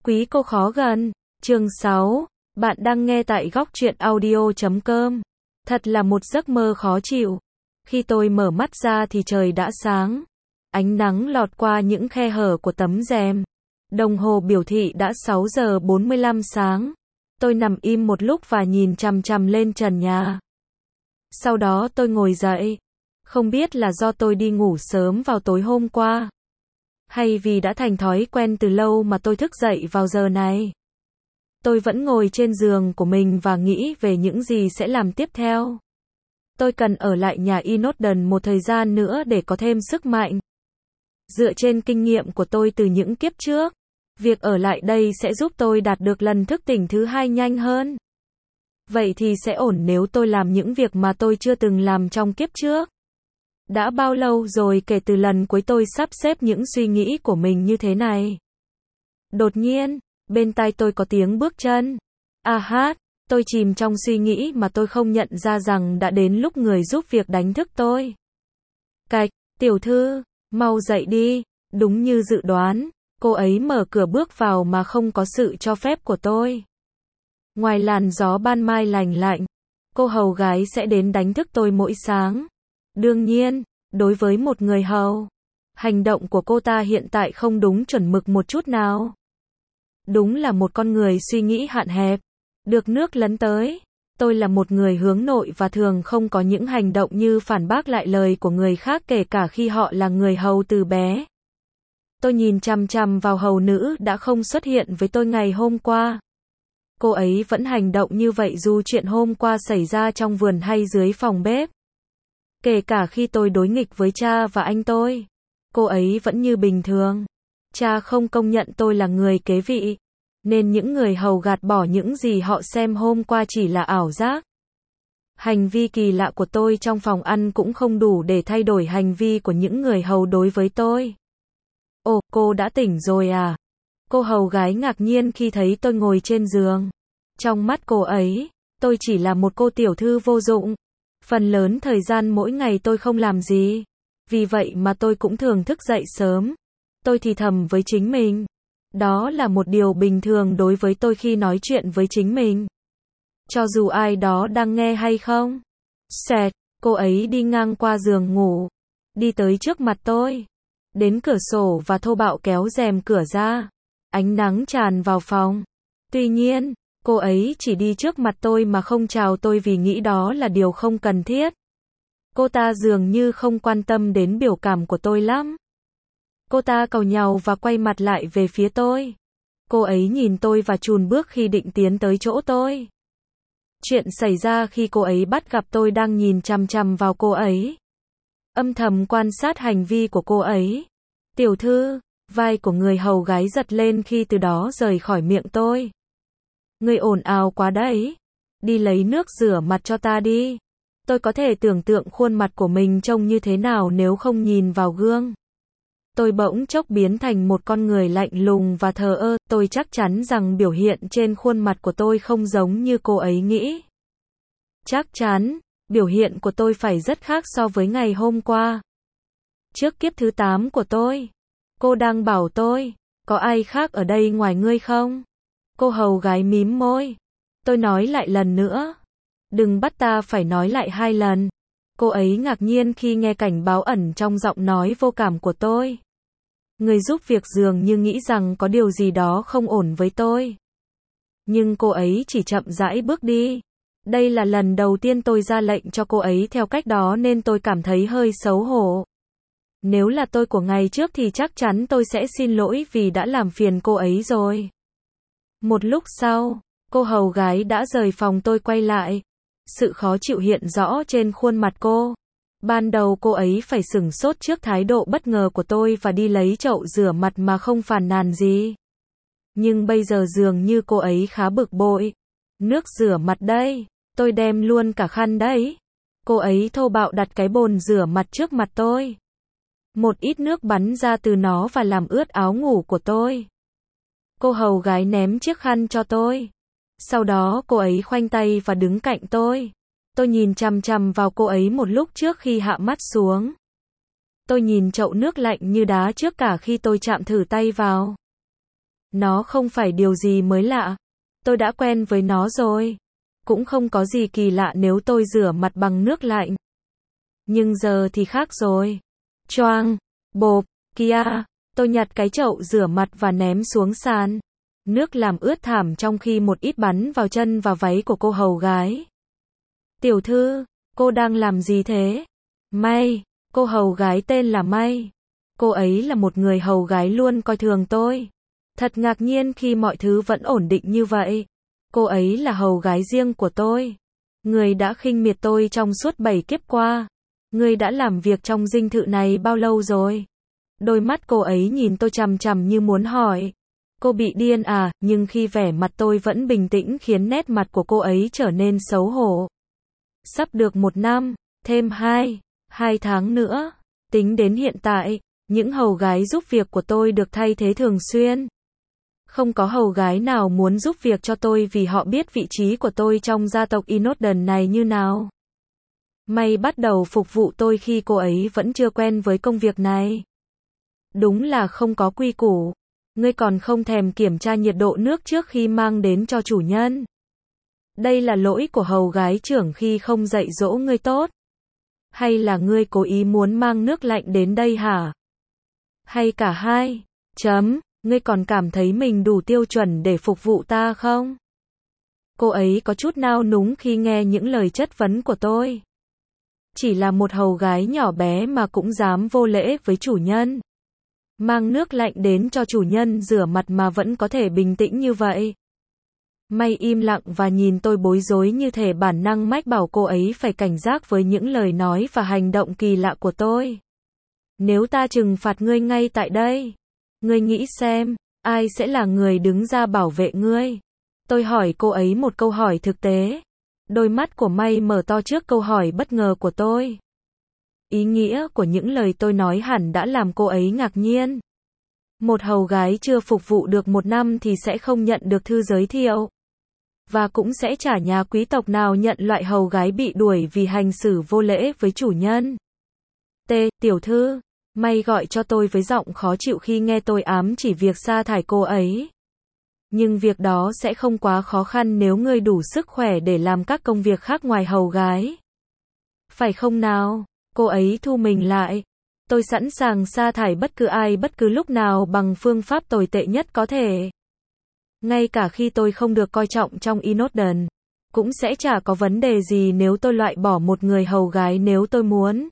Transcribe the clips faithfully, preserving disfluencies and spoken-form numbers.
Quý cô khó gần. Chương sáu. Bạn đang nghe tại góc truyện audio chấm com. Thật là một giấc mơ khó chịu. Khi tôi mở mắt ra thì trời đã sáng. Ánh nắng lọt qua những khe hở của tấm rèm. Đồng hồ biểu thị đã sáu giờ bốn mươi lăm sáng. Tôi nằm im một lúc và nhìn chằm chằm lên trần nhà. Sau đó tôi ngồi dậy. Không biết là do tôi đi ngủ sớm vào tối hôm qua, hay vì đã thành thói quen từ lâu mà tôi thức dậy vào giờ này. Tôi vẫn ngồi trên giường của mình và nghĩ về những gì sẽ làm tiếp theo. Tôi cần ở lại nhà Inodden một thời gian nữa để có thêm sức mạnh. Dựa trên kinh nghiệm của tôi từ những kiếp trước, việc ở lại đây sẽ giúp tôi đạt được lần thức tỉnh thứ hai nhanh hơn. Vậy thì sẽ ổn nếu tôi làm những việc mà tôi chưa từng làm trong kiếp trước. Đã bao lâu rồi kể từ lần cuối tôi sắp xếp những suy nghĩ của mình như thế này? Đột nhiên, bên tai tôi có tiếng bước chân. A hát, tôi chìm trong suy nghĩ mà tôi không nhận ra rằng đã đến lúc người giúp việc đánh thức tôi. Cạch, tiểu thư, mau dậy đi. Đúng như dự đoán, cô ấy mở cửa bước vào mà không có sự cho phép của tôi. Ngoài làn gió ban mai lành lạnh, cô hầu gái sẽ đến đánh thức tôi mỗi sáng. Đương nhiên, đối với một người hầu, hành động của cô ta hiện tại không đúng chuẩn mực một chút nào. Đúng là một con người suy nghĩ hạn hẹp, được nước lấn tới. Tôi là một người hướng nội và thường không có những hành động như phản bác lại lời của người khác kể cả khi họ là người hầu từ bé. Tôi nhìn chằm chằm vào hầu nữ đã không xuất hiện với tôi ngày hôm qua. Cô ấy vẫn hành động như vậy dù chuyện hôm qua xảy ra trong vườn hay dưới phòng bếp. Kể cả khi tôi đối nghịch với cha và anh tôi, cô ấy vẫn như bình thường. Cha không công nhận tôi là người kế vị, nên những người hầu gạt bỏ những gì họ xem hôm qua chỉ là ảo giác. Hành vi kỳ lạ của tôi trong phòng ăn cũng không đủ để thay đổi hành vi của những người hầu đối với tôi. Ồ, cô đã tỉnh rồi à? Cô hầu gái ngạc nhiên khi thấy tôi ngồi trên giường. Trong mắt cô ấy, tôi chỉ là một cô tiểu thư vô dụng. Phần lớn thời gian mỗi ngày tôi không làm gì. Vì vậy mà tôi cũng thường thức dậy sớm. Tôi thì thầm với chính mình. Đó là một điều bình thường đối với tôi khi nói chuyện với chính mình. Cho dù ai đó đang nghe hay không. Xẹt, cô ấy đi ngang qua giường ngủ. Đi tới trước mặt tôi. Đến cửa sổ và thô bạo kéo rèm cửa ra. Ánh nắng tràn vào phòng. Tuy nhiên, cô ấy chỉ đi trước mặt tôi mà không chào tôi vì nghĩ đó là điều không cần thiết. Cô ta dường như không quan tâm đến biểu cảm của tôi lắm. Cô ta càu nhàu và quay mặt lại về phía tôi. Cô ấy nhìn tôi và chùn bước khi định tiến tới chỗ tôi. Chuyện xảy ra khi cô ấy bắt gặp tôi đang nhìn chằm chằm vào cô ấy. Âm thầm quan sát hành vi của cô ấy. Tiểu thư, vai của người hầu gái giật lên khi từ đó rời khỏi miệng tôi. Người ồn ào quá đấy. Đi lấy nước rửa mặt cho ta đi. Tôi có thể tưởng tượng khuôn mặt của mình trông như thế nào nếu không nhìn vào gương. Tôi bỗng chốc biến thành một con người lạnh lùng và thờ ơ. Tôi chắc chắn rằng biểu hiện trên khuôn mặt của tôi không giống như cô ấy nghĩ. Chắc chắn, biểu hiện của tôi phải rất khác so với ngày hôm qua. Trước kiếp thứ tám của tôi, cô đang bảo tôi, có ai khác ở đây ngoài ngươi không? Cô hầu gái mím môi. Tôi nói lại lần nữa. Đừng bắt ta phải nói lại hai lần. Cô ấy ngạc nhiên khi nghe cảnh báo ẩn trong giọng nói vô cảm của tôi. Người giúp việc dường như nghĩ rằng có điều gì đó không ổn với tôi. Nhưng cô ấy chỉ chậm rãi bước đi. Đây là lần đầu tiên tôi ra lệnh cho cô ấy theo cách đó nên tôi cảm thấy hơi xấu hổ. Nếu là tôi của ngày trước thì chắc chắn tôi sẽ xin lỗi vì đã làm phiền cô ấy rồi. Một lúc sau, cô hầu gái đã rời phòng. Tôi quay lại. Sự khó chịu hiện rõ trên khuôn mặt cô. Ban đầu cô ấy phải sửng sốt trước thái độ bất ngờ của tôi và đi lấy chậu rửa mặt mà không phàn nàn gì. Nhưng bây giờ dường như cô ấy khá bực bội. Nước rửa mặt đây, tôi đem luôn cả khăn đấy. Cô ấy thô bạo đặt cái bồn rửa mặt trước mặt tôi. Một ít nước bắn ra từ nó và làm ướt áo ngủ của tôi. Cô hầu gái ném chiếc khăn cho tôi. Sau đó cô ấy khoanh tay và đứng cạnh tôi. Tôi nhìn chằm chằm vào cô ấy một lúc trước khi hạ mắt xuống. Tôi nhìn chậu nước lạnh như đá trước cả khi tôi chạm thử tay vào. Nó không phải điều gì mới lạ. Tôi đã quen với nó rồi. Cũng không có gì kỳ lạ nếu tôi rửa mặt bằng nước lạnh. Nhưng giờ thì khác rồi. Choang, bộp, kia, tôi nhặt cái chậu rửa mặt và ném xuống sàn. Nước làm ướt thảm trong khi một ít bắn vào chân và váy của cô hầu gái. Tiểu thư, cô đang làm gì thế? May, cô hầu gái tên là May. Cô ấy là một người hầu gái luôn coi thường tôi. Thật ngạc nhiên khi mọi thứ vẫn ổn định như vậy. Cô ấy là hầu gái riêng của tôi. Người đã khinh miệt tôi trong suốt bảy kiếp qua. Người đã làm việc trong dinh thự này bao lâu rồi? Đôi mắt cô ấy nhìn tôi chằm chằm như muốn hỏi. Cô bị điên à, nhưng khi vẻ mặt tôi vẫn bình tĩnh khiến nét mặt của cô ấy trở nên xấu hổ. Sắp được một năm, thêm hai, hai tháng nữa. Tính đến hiện tại, những hầu gái giúp việc của tôi được thay thế thường xuyên. Không có hầu gái nào muốn giúp việc cho tôi vì họ biết vị trí của tôi trong gia tộc Inodden này như nào. May bắt đầu phục vụ tôi khi cô ấy vẫn chưa quen với công việc này. Đúng là không có quy củ. Ngươi còn không thèm kiểm tra nhiệt độ nước trước khi mang đến cho chủ nhân. Đây là lỗi của hầu gái trưởng khi không dạy dỗ ngươi tốt. Hay là ngươi cố ý muốn mang nước lạnh đến đây hả? Hay cả hai? Chấm, ngươi còn cảm thấy mình đủ tiêu chuẩn để phục vụ ta không? Cô ấy có chút nao núng khi nghe những lời chất vấn của tôi. Chỉ là một hầu gái nhỏ bé mà cũng dám vô lễ với chủ nhân. Mang nước lạnh đến cho chủ nhân rửa mặt mà vẫn có thể bình tĩnh như vậy. May im lặng và nhìn tôi bối rối như thể bản năng mách bảo cô ấy phải cảnh giác với những lời nói và hành động kỳ lạ của tôi. Nếu ta trừng phạt ngươi ngay tại đây, ngươi nghĩ xem, ai sẽ là người đứng ra bảo vệ ngươi? Tôi hỏi cô ấy một câu hỏi thực tế. Đôi mắt của May mở to trước câu hỏi bất ngờ của tôi. Ý nghĩa của những lời tôi nói hẳn đã làm cô ấy ngạc nhiên. Một hầu gái chưa phục vụ được một năm thì sẽ không nhận được thư giới thiệu. Và cũng sẽ chả nhà quý tộc nào nhận loại hầu gái bị đuổi vì hành xử vô lễ với chủ nhân. T. Tiểu thư, May gọi cho tôi với giọng khó chịu khi nghe tôi ám chỉ việc sa thải cô ấy. Nhưng việc đó sẽ không quá khó khăn nếu ngươi đủ sức khỏe để làm các công việc khác ngoài hầu gái. Phải không nào? Cô ấy thu mình lại. Tôi sẵn sàng sa thải bất cứ ai bất cứ lúc nào bằng phương pháp tồi tệ nhất có thể. Ngay cả khi tôi không được coi trọng trong Inodden, cũng sẽ chả có vấn đề gì nếu tôi loại bỏ một người hầu gái nếu tôi muốn.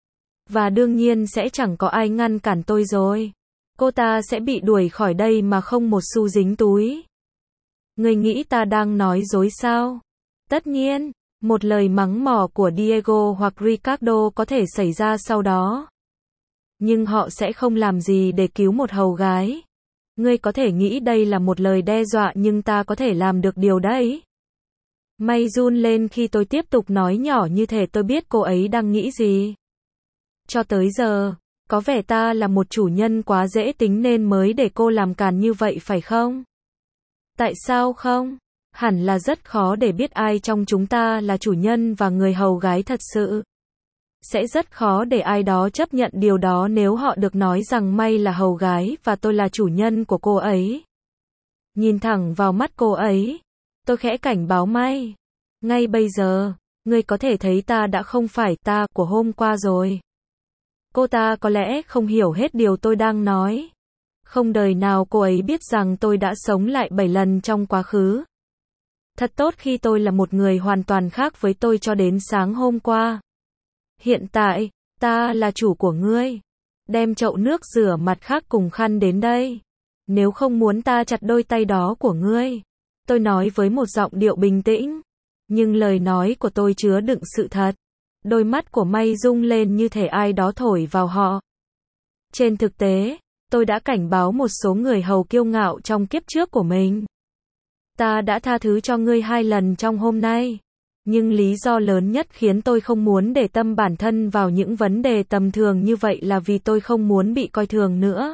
Và đương nhiên sẽ chẳng có ai ngăn cản tôi rồi. Cô ta sẽ bị đuổi khỏi đây mà không một xu dính túi. Người nghĩ ta đang nói dối sao? Tất nhiên, một lời mắng mỏ của Diego hoặc Ricardo có thể xảy ra sau đó. Nhưng họ sẽ không làm gì để cứu một hầu gái. Ngươi có thể nghĩ đây là một lời đe dọa nhưng ta có thể làm được điều đấy. May run lên khi tôi tiếp tục nói nhỏ như thể tôi biết cô ấy đang nghĩ gì. Cho tới giờ, có vẻ ta là một chủ nhân quá dễ tính nên mới để cô làm càn như vậy phải không? Tại sao không? Hẳn là rất khó để biết ai trong chúng ta là chủ nhân và người hầu gái thật sự. Sẽ rất khó để ai đó chấp nhận điều đó nếu họ được nói rằng May là hầu gái và tôi là chủ nhân của cô ấy. Nhìn thẳng vào mắt cô ấy, tôi khẽ cảnh báo May. Ngay bây giờ, ngươi có thể thấy ta đã không phải ta của hôm qua rồi. Cô ta có lẽ không hiểu hết điều tôi đang nói. Không đời nào cô ấy biết rằng tôi đã sống lại bảy lần trong quá khứ. Thật tốt khi tôi là một người hoàn toàn khác với tôi cho đến sáng hôm qua. Hiện tại, ta là chủ của ngươi. Đem chậu nước rửa mặt khác cùng khăn đến đây. Nếu không muốn ta chặt đôi tay đó của ngươi. Tôi nói với một giọng điệu bình tĩnh. Nhưng lời nói của tôi chứa đựng sự thật. Đôi mắt của May rung lên như thể ai đó thổi vào họ. Trên thực tế, tôi đã cảnh báo một số người hầu kiêu ngạo trong kiếp trước của mình. Ta đã tha thứ cho ngươi hai lần trong hôm nay. Nhưng lý do lớn nhất khiến tôi không muốn để tâm bản thân vào những vấn đề tầm thường như vậy là vì tôi không muốn bị coi thường nữa.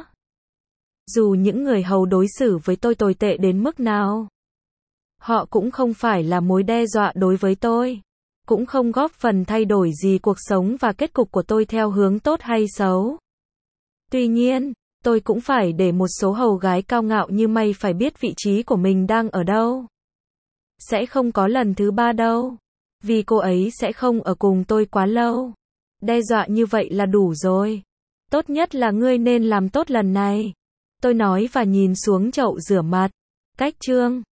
Dù những người hầu đối xử với tôi tồi tệ đến mức nào, họ cũng không phải là mối đe dọa đối với tôi. Cũng không góp phần thay đổi gì cuộc sống và kết cục của tôi theo hướng tốt hay xấu. Tuy nhiên, tôi cũng phải để một số hầu gái cao ngạo như mày phải biết vị trí của mình đang ở đâu. Sẽ không có lần thứ ba đâu. Vì cô ấy sẽ không ở cùng tôi quá lâu. Đe dọa như vậy là đủ rồi. Tốt nhất là ngươi nên làm tốt lần này. Tôi nói và nhìn xuống chậu rửa mặt. Cách chương